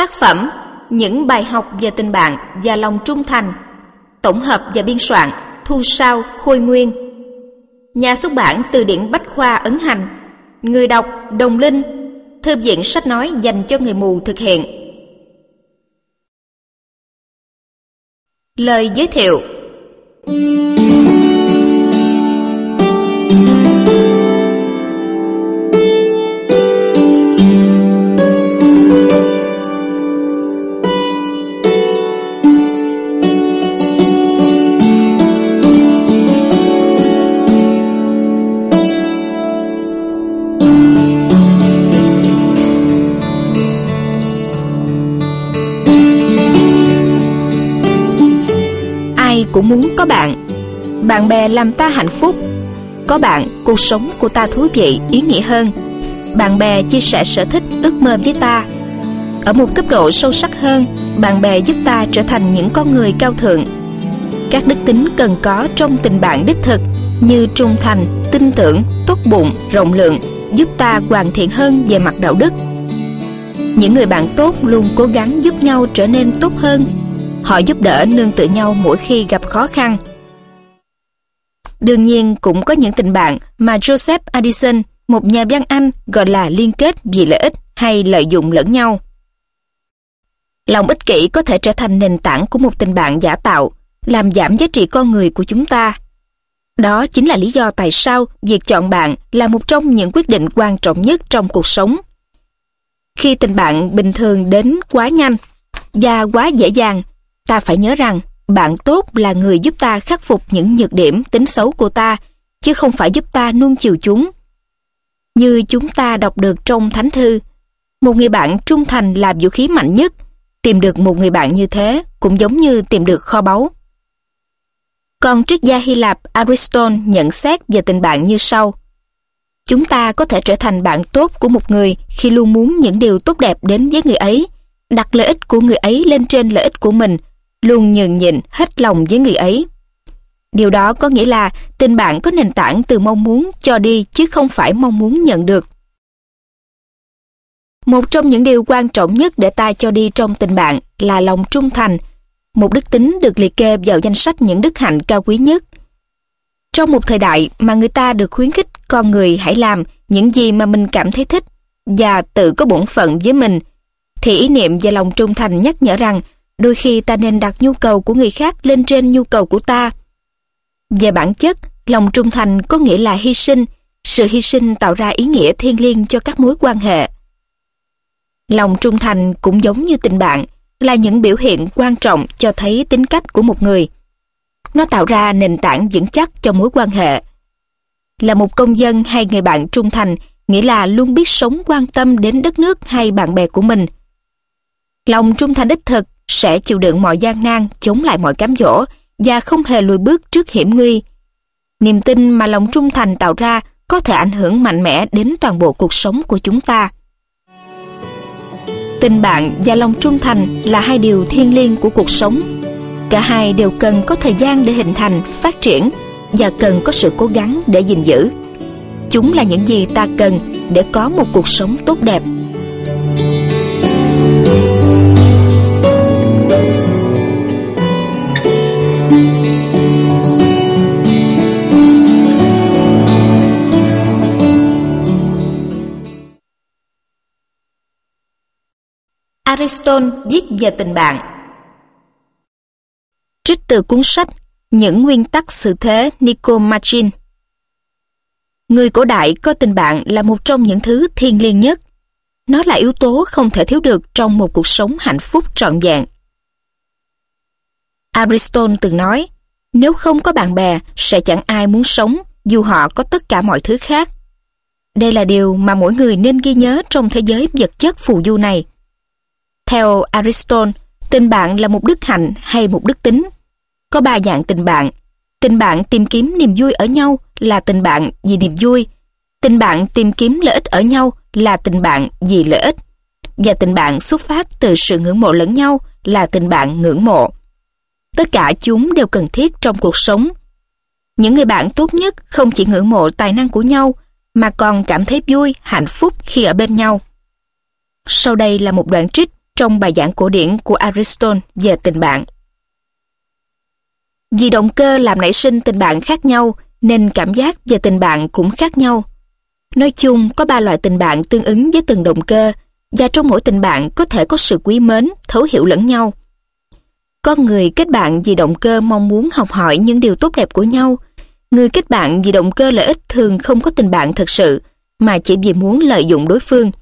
Tác phẩm Những bài học về tình bạn và lòng trung thành. Tổng hợp và biên soạn Thu Sao, Khôi Nguyên. Nhà xuất bản Từ điển Bách khoa Ấn Hành. Người đọc Đồng Linh. Thư viện sách nói dành cho người mù thực hiện. Lời giới thiệu. Ai cũng muốn có bạn. Bạn bè làm ta hạnh phúc. Có bạn, cuộc sống của ta thú vị, ý nghĩa hơn. Bạn bè chia sẻ sở thích, ước mơ với ta. Ở một cấp độ sâu sắc hơn, bạn bè giúp ta trở thành những con người cao thượng. Các đức tính cần có trong tình bạn đích thực như trung thành, tin tưởng, tốt bụng, rộng lượng giúp ta hoàn thiện hơn về mặt đạo đức. Những người bạn tốt luôn cố gắng giúp nhau trở nên tốt hơn. Họ giúp đỡ nương tựa nhau mỗi khi gặp khó khăn. Đương nhiên cũng có những tình bạn mà Joseph Addison, một nhà văn Anh, gọi là liên kết vì lợi ích hay lợi dụng lẫn nhau. Lòng ích kỷ có thể trở thành nền tảng của một tình bạn giả tạo, làm giảm giá trị con người của chúng ta. Đó chính là lý do tại sao việc chọn bạn là một trong những quyết định quan trọng nhất trong cuộc sống. Khi tình bạn bình thường đến quá nhanh và quá dễ dàng, ta phải nhớ rằng bạn tốt là người giúp ta khắc phục những nhược điểm, tính xấu của ta, chứ không phải giúp ta nuông chiều chúng. Như chúng ta đọc được trong Thánh Thư, một người bạn trung thành là vũ khí mạnh nhất. Tìm được một người bạn như thế cũng giống như tìm được kho báu. Còn triết gia Hy Lạp Aristotle nhận xét về tình bạn như sau: chúng ta có thể trở thành bạn tốt của một người khi luôn muốn những điều tốt đẹp đến với người ấy, đặt lợi ích của người ấy lên trên lợi ích của mình, luôn nhường nhịn hết lòng với người ấy. Điều đó có nghĩa là tình bạn có nền tảng từ mong muốn cho đi chứ không phải mong muốn nhận được. Một trong những điều quan trọng nhất để ta cho đi trong tình bạn là lòng trung thành, một đức tính được liệt kê vào danh sách những đức hạnh cao quý nhất. Trong một thời đại mà người ta được khuyến khích con người hãy làm những gì mà mình cảm thấy thích và tự có bổn phận với mình, thì ý niệm về lòng trung thành nhắc nhở rằng đôi khi ta nên đặt nhu cầu của người khác lên trên nhu cầu của ta. Về bản chất, lòng trung thành có nghĩa là hy sinh. Sự hy sinh tạo ra ý nghĩa thiêng liêng cho các mối quan hệ. Lòng trung thành cũng giống như tình bạn, là những biểu hiện quan trọng cho thấy tính cách của một người. Nó tạo ra nền tảng vững chắc cho mối quan hệ. Là một công dân hay người bạn trung thành nghĩa là luôn biết sống quan tâm đến đất nước hay bạn bè của mình. Lòng trung thành đích thực sẽ chịu đựng mọi gian nan, chống lại mọi cám dỗ và không hề lùi bước trước hiểm nguy. Niềm tin mà lòng trung thành tạo ra có thể ảnh hưởng mạnh mẽ đến toàn bộ cuộc sống của chúng ta. Tình bạn và lòng trung thành là hai điều thiêng liêng của cuộc sống. Cả hai đều cần có thời gian để hình thành, phát triển và cần có sự cố gắng để gìn giữ. Chúng là những gì ta cần để có một cuộc sống tốt đẹp. Aristotle viết về tình bạn. Trích từ cuốn sách Những nguyên tắc sự thế Nicomachean. Người cổ đại coi tình bạn là một trong những thứ thiêng liêng nhất. Nó là yếu tố không thể thiếu được trong một cuộc sống hạnh phúc trọn vẹn. Aristotle từng nói, nếu không có bạn bè sẽ chẳng ai muốn sống dù họ có tất cả mọi thứ khác. Đây là điều mà mỗi người nên ghi nhớ trong thế giới vật chất phù du này. Theo Aristotle, tình bạn là một đức hạnh hay một đức tính. Có 3 dạng tình bạn. Tình bạn tìm kiếm niềm vui ở nhau là tình bạn vì niềm vui. Tình bạn tìm kiếm lợi ích ở nhau là tình bạn vì lợi ích. Và tình bạn xuất phát từ sự ngưỡng mộ lẫn nhau là tình bạn ngưỡng mộ. Tất cả chúng đều cần thiết trong cuộc sống. Những người bạn tốt nhất không chỉ ngưỡng mộ tài năng của nhau mà còn cảm thấy vui, hạnh phúc khi ở bên nhau. Sau đây là một đoạn trích trong bài giảng cổ điển của Aristotle về tình bạn. Vì động cơ làm nảy sinh tình bạn khác nhau, nên cảm giác về tình bạn cũng khác nhau. Nói chung, có 3 loại tình bạn tương ứng với từng động cơ, và trong mỗi tình bạn có thể có sự quý mến, thấu hiểu lẫn nhau. Con người kết bạn vì động cơ mong muốn học hỏi những điều tốt đẹp của nhau. Người kết bạn vì động cơ lợi ích thường không có tình bạn thật sự, mà chỉ vì muốn lợi dụng đối phương.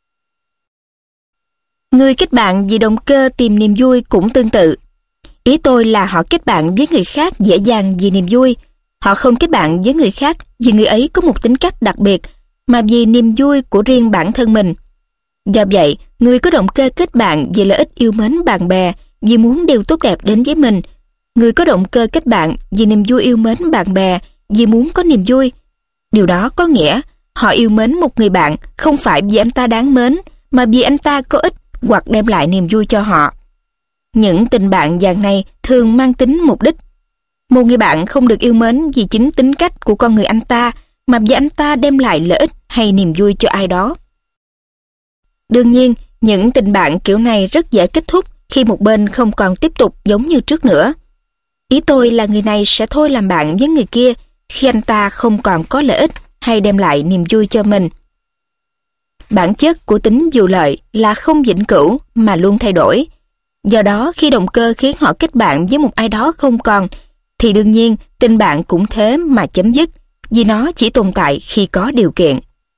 Người kết bạn vì động cơ tìm niềm vui cũng tương tự. Ý tôi là họ kết bạn với người khác dễ dàng vì niềm vui. Họ không kết bạn với người khác vì người ấy có một tính cách đặc biệt, mà vì niềm vui của riêng bản thân mình. Do vậy, người có động cơ kết bạn vì lợi ích yêu mến bạn bè, vì muốn điều tốt đẹp đến với mình. Người có động cơ kết bạn vì niềm vui yêu mến bạn bè, vì muốn có niềm vui. Điều đó có nghĩa họ yêu mến một người bạn không phải vì anh ta đáng mến, mà vì anh ta có ích hoặc đem lại niềm vui cho họ. Những tình bạn dạng này thường mang tính mục đích. Một người bạn không được yêu mến vì chính tính cách của con người anh ta, mà vì anh ta đem lại lợi ích hay niềm vui cho ai đó. Đương nhiên, những tình bạn kiểu này rất dễ kết thúc khi một bên không còn tiếp tục giống như trước nữa. Ý tôi là người này sẽ thôi làm bạn với người kia khi anh ta không còn có lợi ích hay đem lại niềm vui cho mình. Bản chất của tính vụ lợi là không vĩnh cửu mà luôn thay đổi. Do đó, khi động cơ khiến họ kết bạn với một ai đó không còn, thì đương nhiên tình bạn cũng thế mà chấm dứt, vì nó chỉ tồn tại khi có điều kiện.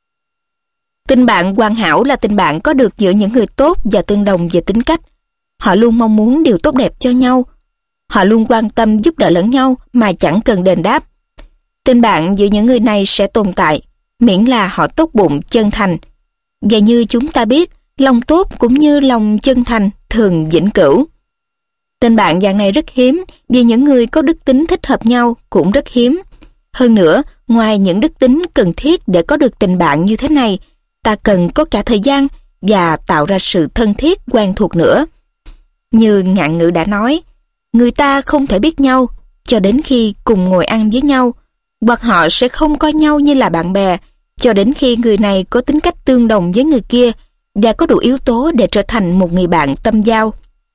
Tình bạn hoàn hảo là tình bạn có được giữa những người tốt và tương đồng về tính cách. Họ luôn mong muốn điều tốt đẹp cho nhau. Họ luôn quan tâm giúp đỡ lẫn nhau mà chẳng cần đền đáp. Tình bạn giữa những người này sẽ tồn tại, miễn là họ tốt bụng, chân thành. Và như chúng ta biết, lòng tốt cũng như lòng chân thành thường vĩnh cửu. Tình bạn dạng này rất hiếm, vì những người có đức tính thích hợp nhau cũng rất hiếm. Hơn nữa, ngoài những đức tính cần thiết để có được tình bạn như thế này, ta cần có cả thời gian và tạo ra sự thân thiết quen thuộc nữa. Như ngạn ngữ đã nói, người ta không thể biết nhau cho đến khi cùng ngồi ăn với nhau, hoặc họ sẽ không coi nhau như là bạn bè cho đến khi người này có tính cách tương đồng với người kia và có đủ yếu tố để trở thành một người bạn tâm giao.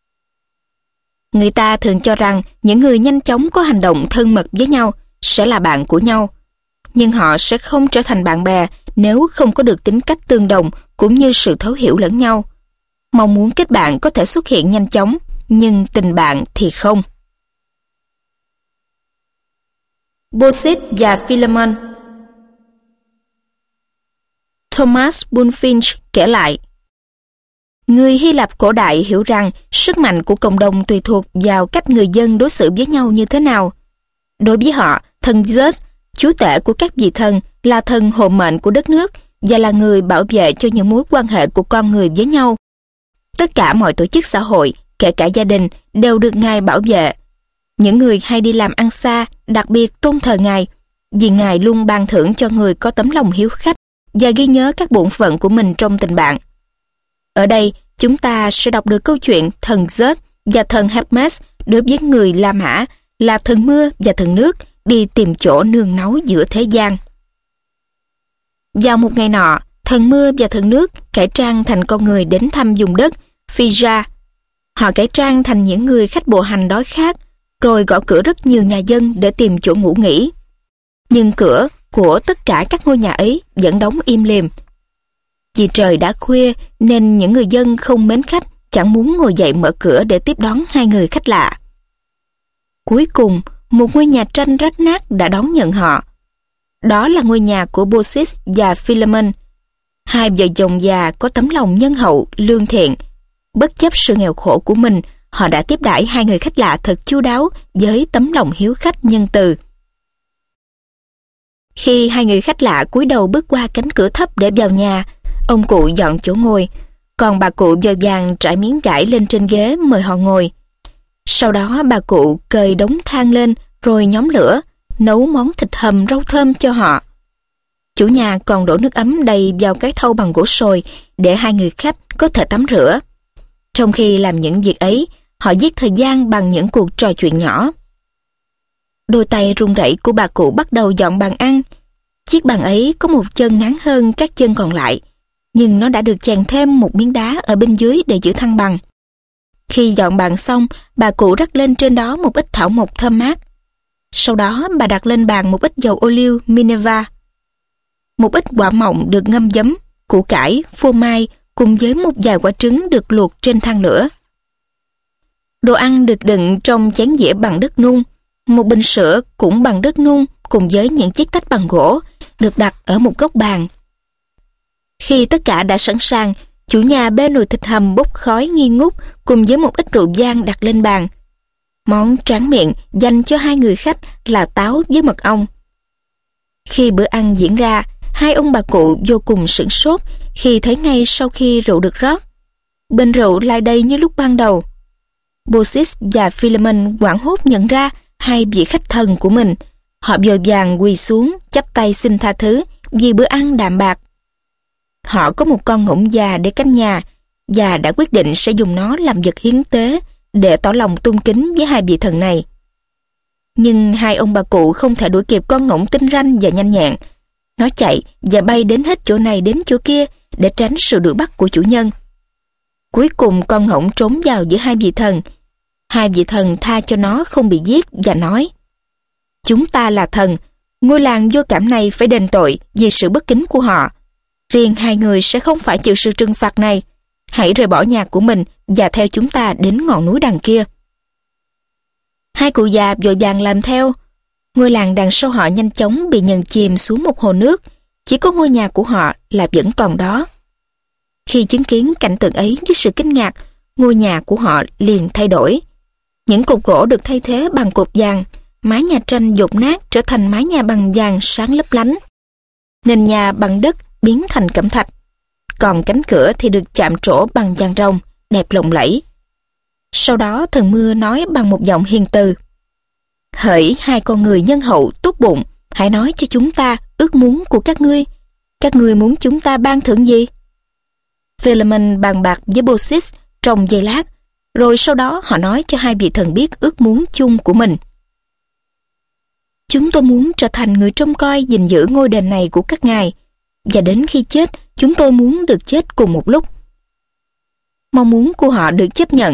Người ta thường cho rằng những người nhanh chóng có hành động thân mật với nhau sẽ là bạn của nhau, nhưng họ sẽ không trở thành bạn bè nếu không có được tính cách tương đồng cũng như sự thấu hiểu lẫn nhau. Mong muốn kết bạn có thể xuất hiện nhanh chóng, nhưng tình bạn thì không. Baucis và Philemon. Thomas Bulfinch kể lại, người Hy Lạp cổ đại hiểu rằng sức mạnh của cộng đồng tùy thuộc vào cách người dân đối xử với nhau như thế nào. Đối với họ, thần Zeus, chúa tể của các vị thần, là thần hộ mệnh của đất nước và là người bảo vệ cho những mối quan hệ của con người với nhau. Tất cả mọi tổ chức xã hội, kể cả gia đình, đều được Ngài bảo vệ. Những người hay đi làm ăn xa đặc biệt tôn thờ Ngài, vì Ngài luôn ban thưởng cho người có tấm lòng hiếu khách và ghi nhớ các bổn phận của mình trong tình bạn. Ở đây, chúng ta sẽ đọc được câu chuyện thần Zeus và thần Hermes đối với người La Mã là thần mưa và thần nước đi tìm chỗ nương náu giữa thế gian. Vào một ngày nọ, thần mưa và thần nước cải trang thành con người đến thăm vùng đất Phrygia. Họ cải trang thành những người khách bộ hành đói khát, rồi gõ cửa rất nhiều nhà dân để tìm chỗ ngủ nghỉ. Nhưng cửa của tất cả các ngôi nhà ấy vẫn đóng im lìm. Vì trời đã khuya nên những người dân không mến khách, chẳng muốn ngồi dậy mở cửa để tiếp đón hai người khách lạ. Cuối cùng, một ngôi nhà tranh rách nát đã đón nhận họ. Đó là ngôi nhà của Baucis và Philemon. Hai vợ chồng già có tấm lòng nhân hậu, lương thiện. Bất chấp sự nghèo khổ của mình, họ đã tiếp đãi hai người khách lạ thật chu đáo với tấm lòng hiếu khách nhân từ. Khi hai người khách lạ cúi đầu bước qua cánh cửa thấp để vào nhà, ông cụ dọn chỗ ngồi, còn bà cụ vội vàng trải miếng vải lên trên ghế mời họ ngồi. Sau đó bà cụ cời đống than lên rồi nhóm lửa, nấu món thịt hầm rau thơm cho họ. Chủ nhà còn đổ nước ấm đầy vào cái thau bằng gỗ sồi để hai người khách có thể tắm rửa. Trong khi làm những việc ấy, họ giết thời gian bằng những cuộc trò chuyện nhỏ. Đôi tay run rẩy của bà cụ bắt đầu dọn bàn ăn. Chiếc bàn ấy có một chân ngắn hơn các chân còn lại, nhưng nó đã được chèn thêm một miếng đá ở bên dưới để giữ thăng bằng. Khi dọn bàn xong, bà cụ rắc lên trên đó một ít thảo mộc thơm mát. Sau đó bà đặt lên bàn một ít dầu ô liu Minerva, một ít quả mọng được ngâm giấm, củ cải, phô mai cùng với một vài quả trứng được luộc trên than lửa. Đồ ăn được đựng trong chén dĩa bằng đất nung, một bình sữa cũng bằng đất nung cùng với những chiếc tách bằng gỗ được đặt ở một góc bàn. Khi tất cả đã sẵn sàng, chủ nhà bê nồi thịt hầm bốc khói nghi ngút cùng với một ít rượu vang đặt lên bàn. Món tráng miệng dành cho hai người khách là táo với mật ong. Khi bữa ăn diễn ra, hai ông bà cụ vô cùng sửng sốt khi thấy ngay sau khi rượu được rót, bình rượu lại đầy như lúc ban đầu. Baucis và Philemon hoảng hốt nhận ra hai vị khách thần của mình. Họ vội vàng quỳ xuống chắp tay xin tha thứ vì bữa ăn đạm bạc. Họ có một con ngỗng già để canh nhà và đã quyết định sẽ dùng nó làm vật hiến tế để tỏ lòng tôn kính với hai vị thần này. Nhưng hai ông bà cụ không thể đuổi kịp con ngỗng tinh ranh và nhanh nhẹn. Nó chạy và bay đến hết chỗ này đến chỗ kia để tránh sự đuổi bắt của chủ nhân. Cuối cùng con ngỗng trốn vào giữa hai vị thần. Hai vị thần tha cho nó không bị giết và nói: "Chúng ta là thần, ngôi làng vô cảm này phải đền tội vì sự bất kính của họ. Riêng hai người sẽ không phải chịu sự trừng phạt này. Hãy rời bỏ nhà của mình và theo chúng ta đến ngọn núi đằng kia." Hai cụ già vội vàng làm theo. Ngôi làng đằng sau họ nhanh chóng bị nhận chìm xuống một hồ nước. Chỉ có ngôi nhà của họ là vẫn còn đó. Khi chứng kiến cảnh tượng ấy với sự kinh ngạc, ngôi nhà của họ liền thay đổi. Những cột gỗ được thay thế bằng cột vàng, mái nhà tranh dột nát trở thành mái nhà bằng vàng sáng lấp lánh. Nền nhà bằng đất biến thành cẩm thạch, còn cánh cửa thì được chạm trổ bằng vàng rồng, đẹp lộng lẫy. Sau đó thần mưa nói bằng một giọng hiền từ: "Hỡi hai con người nhân hậu tốt bụng, hãy nói cho chúng ta ước muốn của các ngươi. Các ngươi muốn chúng ta ban thưởng gì?" Philemon bàn bạc với Baucis trong giây lát, rồi sau đó họ nói cho hai vị thần biết ước muốn chung của mình. "Chúng tôi muốn trở thành người trông coi gìn giữ ngôi đền này của các ngài, và đến khi chết, chúng tôi muốn được chết cùng một lúc." Mong muốn của họ được chấp nhận.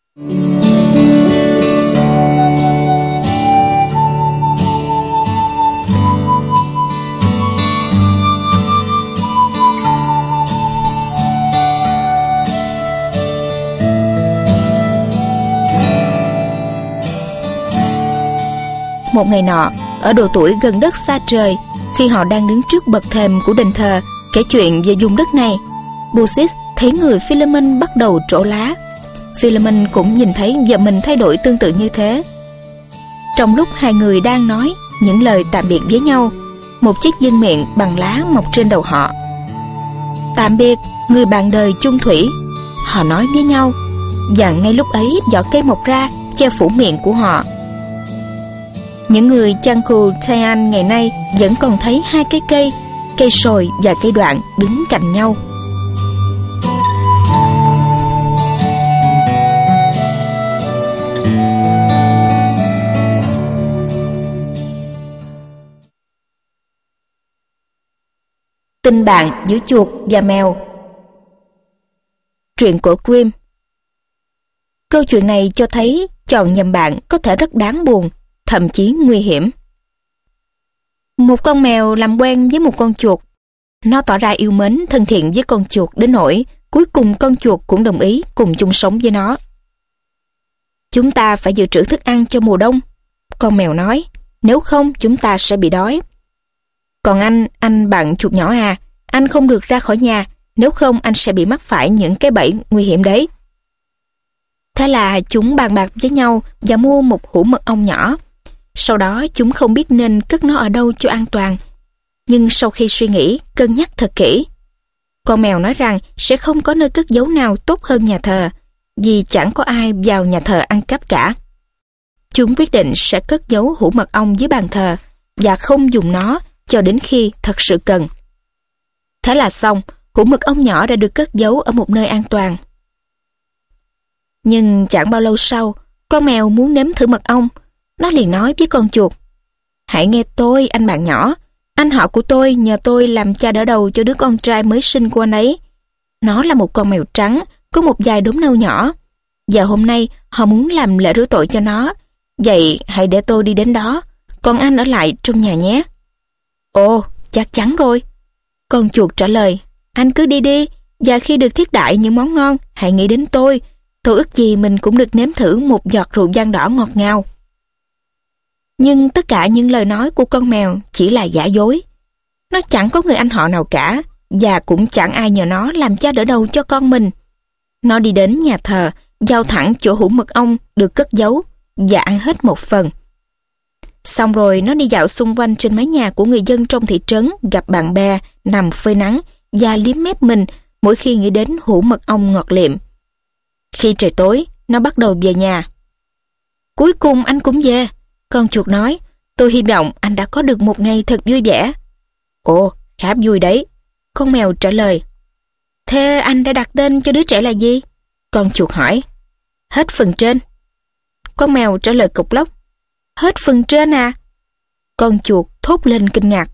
Một ngày nọ, ở độ tuổi gần đất xa trời, khi họ đang đứng trước bậc thềm của đền thờ kể chuyện về vùng đất này, Baucis thấy người Philemon bắt đầu trổ lá. Philemon cũng nhìn thấy vợ mình thay đổi tương tự như thế. Trong lúc hai người đang nói những lời tạm biệt với nhau, một chiếc vương miện bằng lá mọc trên đầu họ. "Tạm biệt, người bạn đời chung thủy," họ nói với nhau, và ngay lúc ấy vỏ cây mọc ra che phủ miệng của họ. Những người Chanku Tayan ngày nay vẫn còn thấy hai cái cây sồi và cây đoạn đứng cạnh nhau. Tình bạn giữa chuột và mèo. Truyện cổ Grimm. Câu chuyện này cho thấy chọn nhầm bạn có thể rất đáng buồn, thậm chí nguy hiểm. Một con mèo làm quen với một con chuột. Nó tỏ ra yêu mến, thân thiện với con chuột đến nỗi cuối cùng con chuột cũng đồng ý cùng chung sống với nó. "Chúng ta phải dự trữ thức ăn cho mùa đông," con mèo nói, "nếu không chúng ta sẽ bị đói. Còn anh bạn chuột nhỏ à, anh không được ra khỏi nhà, nếu không anh sẽ bị mắc phải những cái bẫy nguy hiểm đấy." Thế là chúng bàn bạc với nhau và mua một hũ mật ong nhỏ. Sau đó chúng không biết nên cất nó ở đâu cho an toàn. Nhưng sau khi suy nghĩ, cân nhắc thật kỹ, con mèo nói rằng sẽ không có nơi cất giấu nào tốt hơn nhà thờ, vì chẳng có ai vào nhà thờ ăn cắp cả. Chúng quyết định sẽ cất giấu hũ mật ong dưới bàn thờ và không dùng nó cho đến khi thật sự cần. Thế là xong, hũ mật ong nhỏ đã được cất giấu ở một nơi an toàn. Nhưng chẳng bao lâu sau, con mèo muốn nếm thử mật ong. Nó liền nói với con chuột: "Hãy nghe tôi, anh bạn nhỏ. Anh họ của tôi nhờ tôi làm cha đỡ đầu cho đứa con trai mới sinh của anh ấy. Nó là một con mèo trắng, có một vài đốm nâu nhỏ. Và hôm nay họ muốn làm lễ rửa tội cho nó. Vậy hãy để tôi đi đến đó, còn anh ở lại trong nhà nhé. Ồ, chắc chắn rồi. Con chuột trả lời, anh cứ đi đi, và khi được thiết đãi những món ngon, hãy nghĩ đến tôi. Tôi ước gì mình cũng được nếm thử một giọt rượu vang đỏ ngọt ngào. Nhưng tất cả những lời nói của con mèo chỉ là giả dối. Nó chẳng có người anh họ nào cả, và cũng chẳng ai nhờ nó làm cha đỡ đầu cho con mình. Nó đi đến nhà thờ, vào thẳng chỗ hũ mật ong được cất giấu, và ăn hết một phần. Xong rồi nó đi dạo xung quanh trên mái nhà của người dân trong thị trấn, gặp bạn bè, nằm phơi nắng và liếm mép mình mỗi khi nghĩ đến hũ mật ong ngọt liệm. Khi trời tối, nó bắt đầu về nhà. Cuối cùng anh cũng về, con chuột nói. Tôi hy vọng anh đã có được một ngày thật vui vẻ. Ồ, khá vui đấy, con mèo trả lời. Thế anh đã đặt tên cho đứa trẻ là gì? Con chuột hỏi. Hết phần trên. Con mèo trả lời cộc lốc. Hết phần trên à? Con chuột thốt lên kinh ngạc.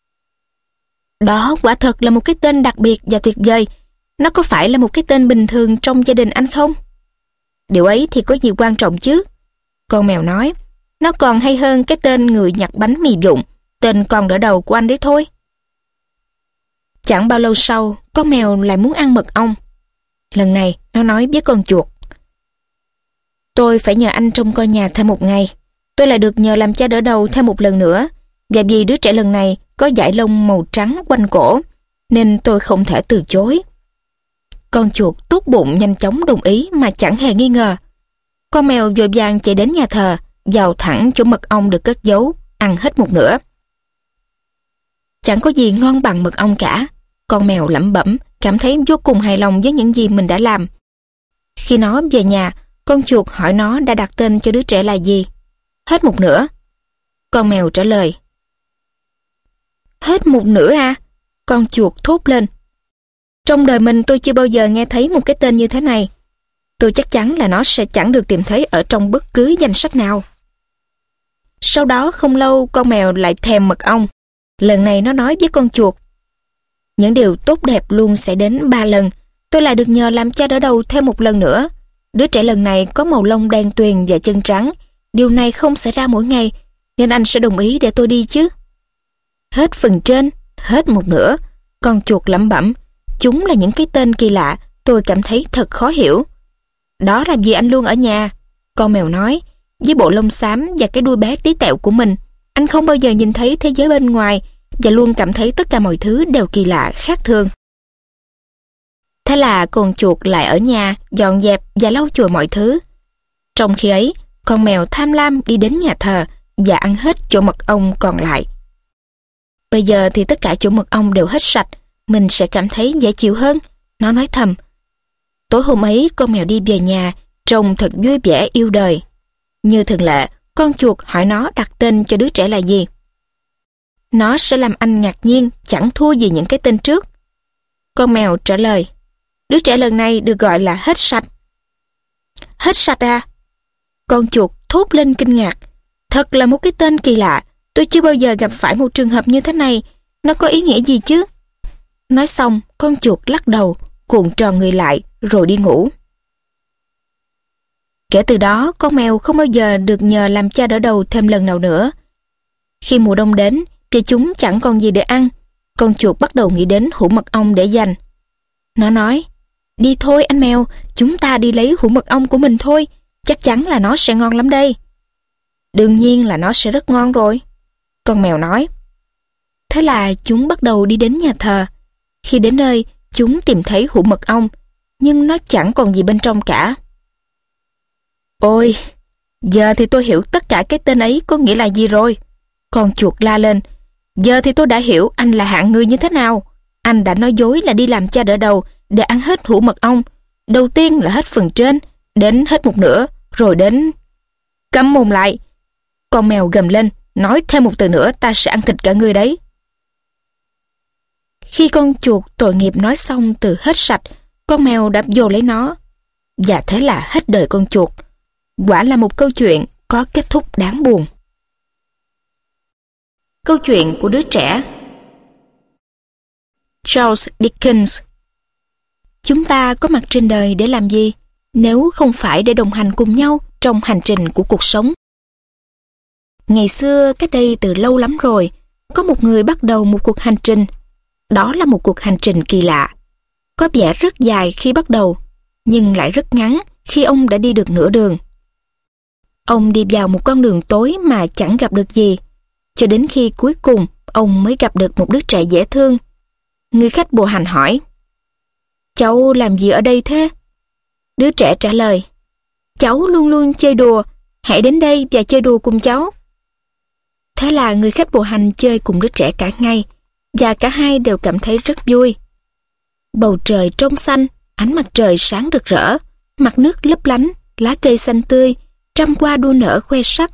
Đó quả thật là một cái tên đặc biệt và tuyệt vời. Nó có phải là một cái tên bình thường trong gia đình anh không? Điều ấy thì có gì quan trọng chứ? Con mèo nói. Nó còn hay hơn cái tên người nhặt bánh mì vụn, tên con đỡ đầu của anh đấy thôi. Chẳng bao lâu sau, con mèo lại muốn ăn mật ong. Lần này, nó nói với con chuột. Tôi phải nhờ anh trông coi nhà thêm một ngày. Tôi lại được nhờ làm cha đỡ đầu thêm một lần nữa. Và vì đứa trẻ lần này có dải lông màu trắng quanh cổ, nên tôi không thể từ chối. Con chuột tốt bụng nhanh chóng đồng ý mà chẳng hề nghi ngờ. Con mèo vội vàng chạy đến nhà thờ, vào thẳng chỗ mật ong được cất giấu, ăn hết một nửa. Chẳng có gì ngon bằng mật ong cả. Con mèo lẩm bẩm, cảm thấy vô cùng hài lòng với những gì mình đã làm. Khi nó về nhà, con chuột hỏi nó đã đặt tên cho đứa trẻ là gì. Hết một nửa. Con mèo trả lời. Hết một nửa à? Con chuột thốt lên. Trong đời mình tôi chưa bao giờ nghe thấy một cái tên như thế này. Tôi chắc chắn là nó sẽ chẳng được tìm thấy ở trong bất cứ danh sách nào. Sau đó không lâu con mèo lại thèm mật ong. Lần này nó nói với con chuột. Những điều tốt đẹp luôn sẽ đến 3 lần. Tôi lại được nhờ làm cha đỡ đầu thêm một lần nữa. Đứa trẻ lần này có màu lông đen tuyền và chân trắng. Điều này không xảy ra mỗi ngày, nên anh sẽ đồng ý để tôi đi chứ. Hết phần trên, hết một nửa. Con chuột lẩm bẩm. Chúng là những cái tên kỳ lạ, tôi cảm thấy thật khó hiểu. Đó là vì anh luôn ở nhà, con mèo nói. Với bộ lông xám và cái đuôi bé tí tẹo của mình, anh không bao giờ nhìn thấy thế giới bên ngoài và luôn cảm thấy tất cả mọi thứ đều kỳ lạ, khác thường. Thế là con chuột lại ở nhà, dọn dẹp và lau chùi mọi thứ. Trong khi ấy, con mèo tham lam đi đến nhà thờ và ăn hết chỗ mật ong còn lại. Bây giờ thì tất cả chỗ mật ong đều hết sạch, mình sẽ cảm thấy dễ chịu hơn, nó nói thầm. Tối hôm ấy, con mèo đi về nhà, trông thật vui vẻ yêu đời. Như thường lệ, con chuột hỏi nó đặt tên cho đứa trẻ là gì. Nó sẽ làm anh ngạc nhiên, chẳng thua gì những cái tên trước. Con mèo trả lời, đứa trẻ lần này được gọi là Hết Sạch. Hết sạch à? Con chuột thốt lên kinh ngạc. Thật là một cái tên kỳ lạ, tôi chưa bao giờ gặp phải một trường hợp như thế này. Nó có ý nghĩa gì chứ? Nói xong, con chuột lắc đầu, cuộn tròn người lại, rồi đi ngủ. Kể từ đó, con mèo không bao giờ được nhờ làm cha đỡ đầu thêm lần nào nữa. Khi mùa đông đến, thì chúng chẳng còn gì để ăn. Con chuột bắt đầu nghĩ đến hũ mật ong để dành. Nó nói, đi thôi anh mèo, chúng ta đi lấy hũ mật ong của mình thôi. Chắc chắn là nó sẽ ngon lắm đây. Đương nhiên là nó sẽ rất ngon rồi, con mèo nói. Thế là chúng bắt đầu đi đến nhà thờ. Khi đến nơi, chúng tìm thấy hũ mật ong, nhưng nó chẳng còn gì bên trong cả. Ôi, giờ thì tôi hiểu tất cả cái tên ấy có nghĩa là gì rồi. Con chuột la lên. Giờ thì tôi đã hiểu anh là hạng người như thế nào. Anh đã nói dối là đi làm cha đỡ đầu để ăn hết hũ mật ong. Đầu tiên là hết phần trên, đến hết một nửa, rồi đến... Câm mồm lại. Con mèo gầm lên, nói thêm một từ nữa ta sẽ ăn thịt cả người đấy. Khi con chuột tội nghiệp nói xong từ hết sạch, con mèo đã vồ lấy nó. Và thế là hết đời con chuột. Quả là một câu chuyện có kết thúc đáng buồn. Câu chuyện của đứa trẻ. Charles Dickens. Chúng ta có mặt trên đời để làm gì, nếu không phải để đồng hành cùng nhau trong hành trình của cuộc sống? Ngày xưa, cách đây từ lâu lắm rồi, có một người bắt đầu một cuộc hành trình. Đó là một cuộc hành trình kỳ lạ. Có vẻ rất dài khi bắt đầu, nhưng lại rất ngắn khi ông đã đi được nửa đường. Ông đi vào một con đường tối mà chẳng gặp được gì, cho đến khi cuối cùng ông mới gặp được một đứa trẻ dễ thương. Người khách bộ hành hỏi: "Cháu làm gì ở đây thế?" Đứa trẻ trả lời: "Cháu luôn luôn chơi đùa, hãy đến đây và chơi đùa cùng cháu." Thế là người khách bộ hành chơi cùng đứa trẻ cả ngày, và cả hai đều cảm thấy rất vui. Bầu trời trong xanh, ánh mặt trời sáng rực rỡ, mặt nước lấp lánh, lá cây xanh tươi, trăm hoa đua nở khoe sắc.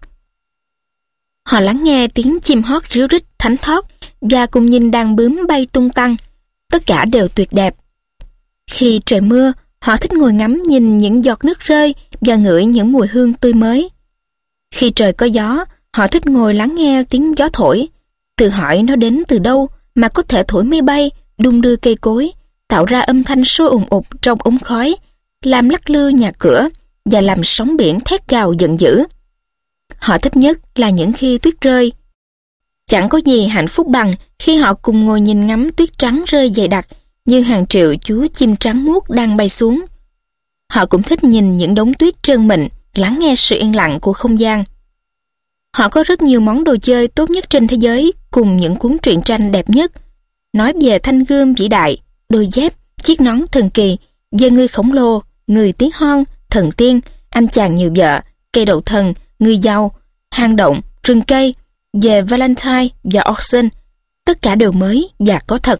Họ lắng nghe tiếng chim hót ríu rít thánh thót và cùng nhìn đàn bướm bay tung tăng. Tất cả đều tuyệt đẹp. Khi trời mưa, họ thích ngồi ngắm nhìn những giọt nước rơi và ngửi những mùi hương tươi mới. Khi trời có gió, họ thích ngồi lắng nghe tiếng gió thổi, tự hỏi nó đến từ đâu mà có thể thổi mây bay, đung đưa cây cối, tạo ra âm thanh sôi ùn ụt trong ống khói, làm lắc lư nhà cửa và làm sóng biển thét gào giận dữ. Họ thích nhất là những khi tuyết rơi. Chẳng có gì hạnh phúc bằng khi họ cùng ngồi nhìn ngắm tuyết trắng rơi dày đặc như hàng triệu chú chim trắng muốt đang bay xuống. Họ cũng thích nhìn những đống tuyết trơn mịn, lắng nghe sự yên lặng của không gian. Họ có rất nhiều món đồ chơi tốt nhất trên thế giới cùng những cuốn truyện tranh đẹp nhất, nói về thanh gươm vĩ đại, đôi dép, chiếc nón thần kỳ, về người khổng lồ, người tiếng hon, thần tiên, anh chàng nhiều vợ, cây đậu thần, người giàu, hang động, rừng cây, về Valentine và Orson. Tất cả đều mới và có thật.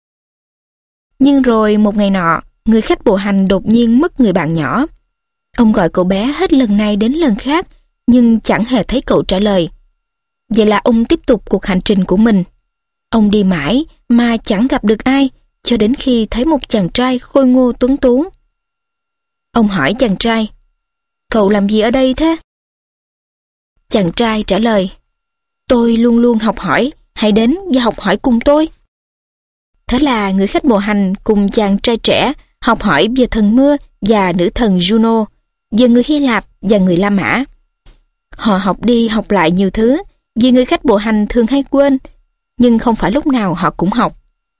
Nhưng rồi một ngày nọ, người khách bộ hành đột nhiên mất người bạn nhỏ. Ông gọi cậu bé hết lần này đến lần khác, nhưng chẳng hề thấy cậu trả lời. Vậy là ông tiếp tục cuộc hành trình của mình. Ông đi mãi mà chẳng gặp được ai, cho đến khi thấy một chàng trai khôi ngô tuấn tú. Ông hỏi chàng trai: "Cậu làm gì ở đây thế?" Chàng trai trả lời: "Tôi luôn luôn học hỏi, hãy đến và học hỏi cùng tôi." Thế là người khách bộ hành cùng chàng trai trẻ học hỏi về thần mưa và nữ thần Juno, về người Hy Lạp và người La Mã. Họ học đi học lại nhiều thứ, vì người khách bộ hành thường hay quên, nhưng không phải lúc nào họ cũng học.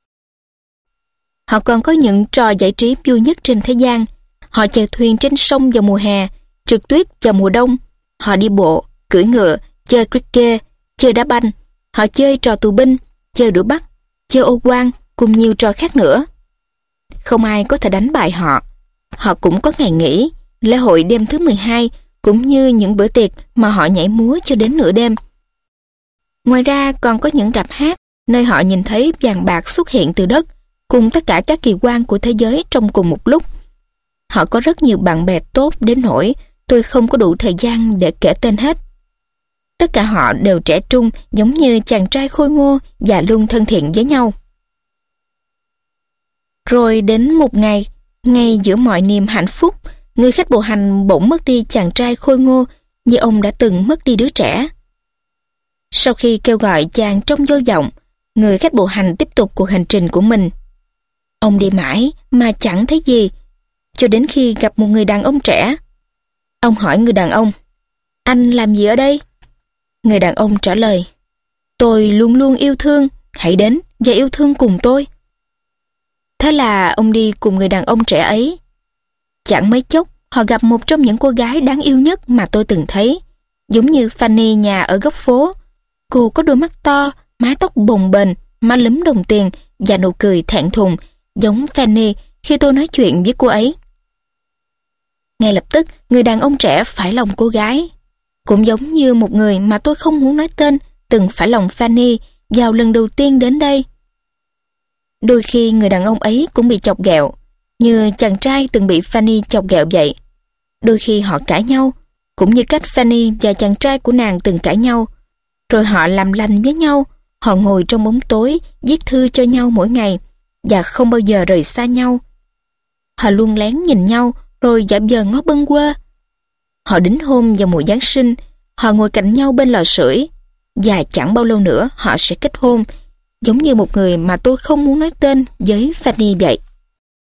Họ còn có những trò giải trí vui nhất trên thế gian. Họ chèo thuyền trên sông vào mùa hè, trượt tuyết vào mùa đông. Họ đi bộ, cưỡi ngựa, chơi cricket, chơi đá banh. Họ chơi trò tù binh, chơi đuổi bắt, chơi ô quan, cùng nhiều trò khác nữa. Không ai có thể đánh bại họ. Họ cũng có ngày nghỉ, lễ hội đêm thứ 12, cũng như những bữa tiệc mà họ nhảy múa cho đến nửa đêm. Ngoài ra còn có những rạp hát, nơi họ nhìn thấy vàng bạc xuất hiện từ đất, cùng tất cả các kỳ quan của thế giới trong cùng một lúc. Họ có rất nhiều bạn bè tốt đến nỗi tôi không có đủ thời gian để kể tên hết. Tất cả họ đều trẻ trung giống như chàng trai khôi ngô và luôn thân thiện với nhau. Rồi đến một ngày, ngay giữa mọi niềm hạnh phúc, người khách bộ hành bỗng mất đi chàng trai khôi ngô như ông đã từng mất đi đứa trẻ. Sau khi kêu gọi chàng trong vô vọng, người khách bộ hành tiếp tục cuộc hành trình của mình. Ông đi mãi mà chẳng thấy gì, cho đến khi gặp một người đàn ông trẻ. Ông hỏi người đàn ông: "Anh làm gì ở đây?" Người đàn ông trả lời: "Tôi luôn luôn yêu thương, hãy đến và yêu thương cùng tôi." Thế là ông đi cùng người đàn ông trẻ ấy. Chẳng mấy chốc, họ gặp một trong những cô gái đáng yêu nhất mà tôi từng thấy, giống như Fanny nhà ở góc phố. Cô có đôi mắt to, mái tóc bồng bềnh, má lúm đồng tiền và nụ cười thẹn thùng, giống Fanny khi tôi nói chuyện với cô ấy. Ngay lập tức, người đàn ông trẻ phải lòng cô gái. Cũng giống như một người mà tôi không muốn nói tên từng phải lòng Fanny vào lần đầu tiên đến đây. Đôi khi người đàn ông ấy cũng bị chọc ghẹo, như chàng trai từng bị Fanny chọc ghẹo vậy. Đôi khi họ cãi nhau, cũng như cách Fanny và chàng trai của nàng từng cãi nhau. Rồi họ làm lành với nhau, họ ngồi trong bóng tối, viết thư cho nhau mỗi ngày, và không bao giờ rời xa nhau. Họ luôn lén nhìn nhau, rồi giả vờ ngó bâng quơ. Họ đính hôn vào mùa Giáng sinh, họ ngồi cạnh nhau bên lò sưởi, và chẳng bao lâu nữa họ sẽ kết hôn, giống như một người mà tôi không muốn nói tên với Fanny vậy.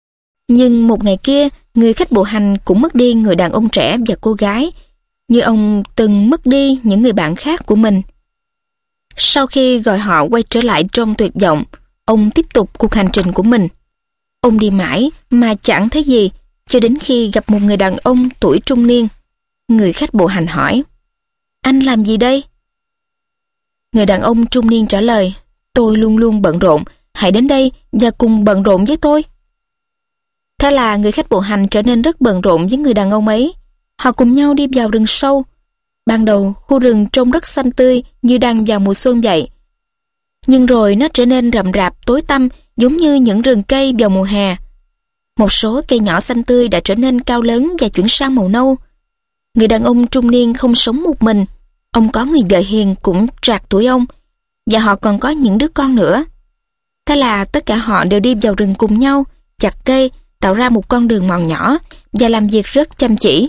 Nhưng một ngày kia, người khách bộ hành cũng mất đi người đàn ông trẻ và cô gái, như ông từng mất đi những người bạn khác của mình. Sau khi gọi họ quay trở lại trong tuyệt vọng, ông tiếp tục cuộc hành trình của mình. Ông đi mãi mà chẳng thấy gì, cho đến khi gặp một người đàn ông tuổi trung niên. Người khách bộ hành hỏi, anh làm gì đây? Người đàn ông trung niên trả lời, tôi luôn luôn bận rộn, hãy đến đây và cùng bận rộn với tôi. Thế là người khách bộ hành trở nên rất bận rộn với người đàn ông ấy. Họ cùng nhau đi vào rừng sâu. Ban đầu, khu rừng trông rất xanh tươi như đang vào mùa xuân vậy. Nhưng rồi nó trở nên rậm rạp, tối tăm, giống như những rừng cây vào mùa hè. Một số cây nhỏ xanh tươi đã trở nên cao lớn và chuyển sang màu nâu. Người đàn ông trung niên không sống một mình. Ông có người vợ hiền cũng trạc tuổi ông, và họ còn có những đứa con nữa. Thế là tất cả họ đều đi vào rừng cùng nhau, chặt cây, tạo ra một con đường mòn nhỏ và làm việc rất chăm chỉ.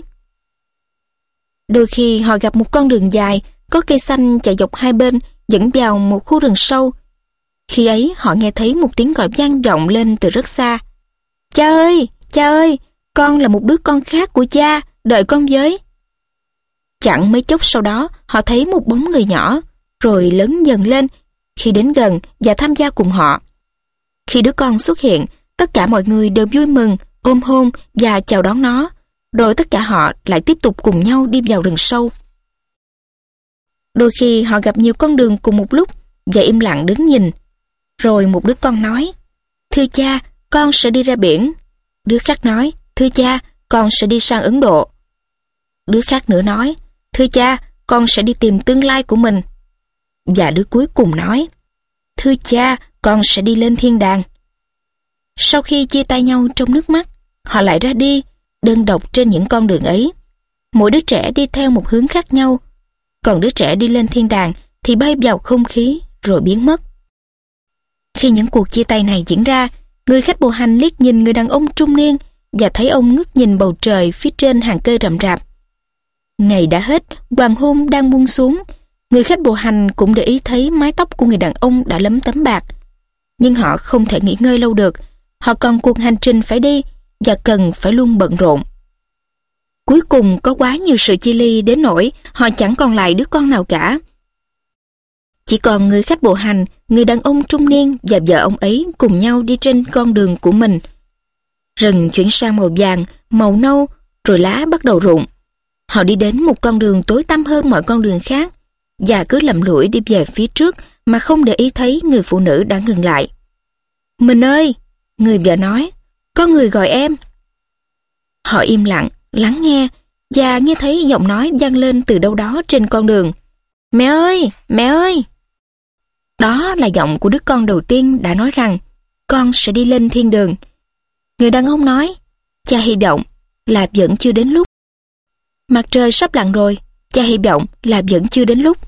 Đôi khi họ gặp một con đường dài, có cây xanh chạy dọc hai bên, dẫn vào một khu rừng sâu. Khi ấy họ nghe thấy một tiếng gọi vang vọng lên từ rất xa. Cha ơi, con là một đứa con khác của cha, đợi con với. Chẳng mấy chốc sau đó, họ thấy một bóng người nhỏ, rồi lớn dần lên khi đến gần và tham gia cùng họ. Khi đứa con xuất hiện, tất cả mọi người đều vui mừng, ôm hôn và chào đón nó, rồi tất cả họ lại tiếp tục cùng nhau đi vào rừng sâu. Đôi khi họ gặp nhiều con đường cùng một lúc và im lặng đứng nhìn. Rồi một đứa con nói, thưa cha, con sẽ đi ra biển. Đứa khác nói, thưa cha, con sẽ đi sang Ấn Độ. Đứa khác nữa nói, thưa cha, con sẽ đi tìm tương lai của mình. Và đứa cuối cùng nói, thưa cha, con sẽ đi lên thiên đàng. Sau khi chia tay nhau trong nước mắt, họ lại ra đi, đơn độc trên những con đường ấy. Mỗi đứa trẻ đi theo một hướng khác nhau, còn đứa trẻ đi lên thiên đàng thì bay vào không khí rồi biến mất. Khi những cuộc chia tay này diễn ra, người khách bộ hành liếc nhìn người đàn ông trung niên và thấy ông ngước nhìn bầu trời phía trên hàng cây rậm rạp. Ngày đã hết, hoàng hôn đang buông xuống. Người khách bộ hành cũng để ý thấy mái tóc của người đàn ông đã lấm tấm bạc. Nhưng họ không thể nghỉ ngơi lâu được. Họ còn cuộc hành trình phải đi và cần phải luôn bận rộn. Cuối cùng có quá nhiều sự chia ly đến nỗi họ chẳng còn lại đứa con nào cả. Chỉ còn người khách bộ hành, người đàn ông trung niên và vợ ông ấy cùng nhau đi trên con đường của mình. Rừng chuyển sang màu vàng, màu nâu, rồi lá bắt đầu rụng. Họ đi đến một con đường tối tăm hơn mọi con đường khác và cứ lầm lũi đi về phía trước mà không để ý thấy người phụ nữ đã ngừng lại. Mình ơi! Người vợ nói, có người gọi em. Họ im lặng, lắng nghe và nghe thấy giọng nói vang lên từ đâu đó trên con đường. Mẹ ơi! Mẹ ơi! Đó là giọng của đứa con đầu tiên đã nói rằng con sẽ đi lên thiên đường. Người đàn ông nói, cha hy vọng là vẫn chưa đến lúc. Mặt trời sắp lặn rồi, cha hy vọng là vẫn chưa đến lúc.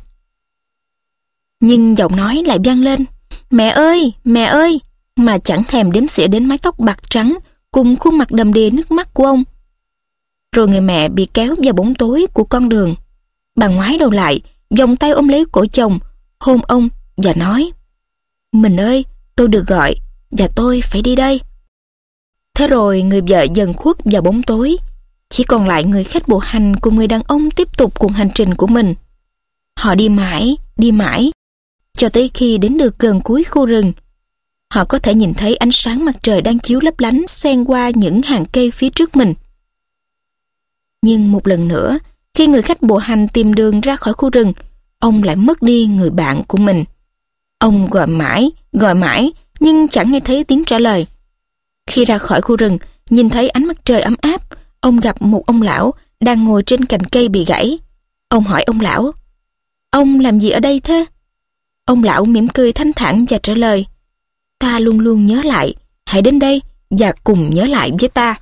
Nhưng giọng nói lại vang lên, mẹ ơi! Mẹ ơi! Mà chẳng thèm đếm xỉa đến mái tóc bạc trắng cùng khuôn mặt đầm đìa nước mắt của ông. Rồi người mẹ bị kéo vào bóng tối của con đường. Bà ngoái đầu lại, vòng tay ôm lấy cổ chồng, hôn ông và nói, mình ơi, tôi được gọi và tôi phải đi đây. Thế rồi người vợ dần khuất vào bóng tối. Chỉ còn lại người khách bộ hành cùng người đàn ông tiếp tục cuộc hành trình của mình. Họ đi mãi, cho tới khi đến được gần cuối khu rừng. Họ có thể nhìn thấy ánh sáng mặt trời đang chiếu lấp lánh xuyên qua những hàng cây phía trước mình. Nhưng một lần nữa, khi người khách bộ hành tìm đường ra khỏi khu rừng, ông lại mất đi người bạn của mình. Ông gọi mãi, nhưng chẳng nghe thấy tiếng trả lời. Khi ra khỏi khu rừng, nhìn thấy ánh mặt trời ấm áp, ông gặp một ông lão đang ngồi trên cành cây bị gãy. Ông hỏi ông lão, ông làm gì ở đây thế? Ông lão mỉm cười thanh thản và trả lời, ta luôn luôn nhớ lại, hãy đến đây và cùng nhớ lại với ta.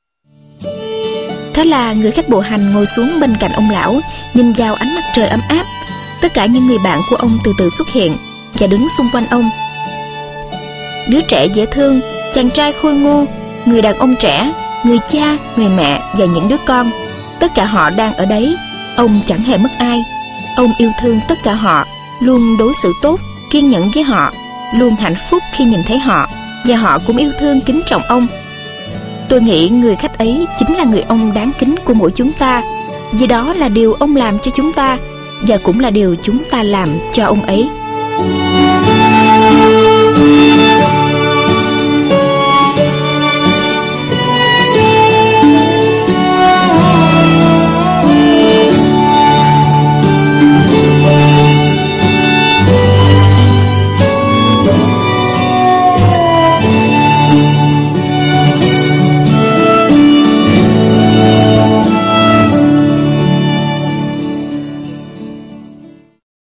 Thế là người khách bộ hành ngồi xuống bên cạnh ông lão, nhìn vào ánh mặt trời ấm áp. Tất cả những người bạn của ông từ từ xuất hiện và đứng xung quanh ông. Đứa trẻ dễ thương, chàng trai khôi ngô, người đàn ông trẻ, người cha, người mẹ và những đứa con. Tất cả họ đang ở đấy. Ông chẳng hề mất ai. Ông yêu thương tất cả họ, luôn đối xử tốt, kiên nhẫn với họ, luôn hạnh phúc khi nhìn thấy họ, và họ cũng yêu thương kính trọng ông. Tôi nghĩ người khách ấy chính là người ông đáng kính của mỗi chúng ta, vì đó là điều ông làm cho chúng ta và cũng là điều chúng ta làm cho ông ấy.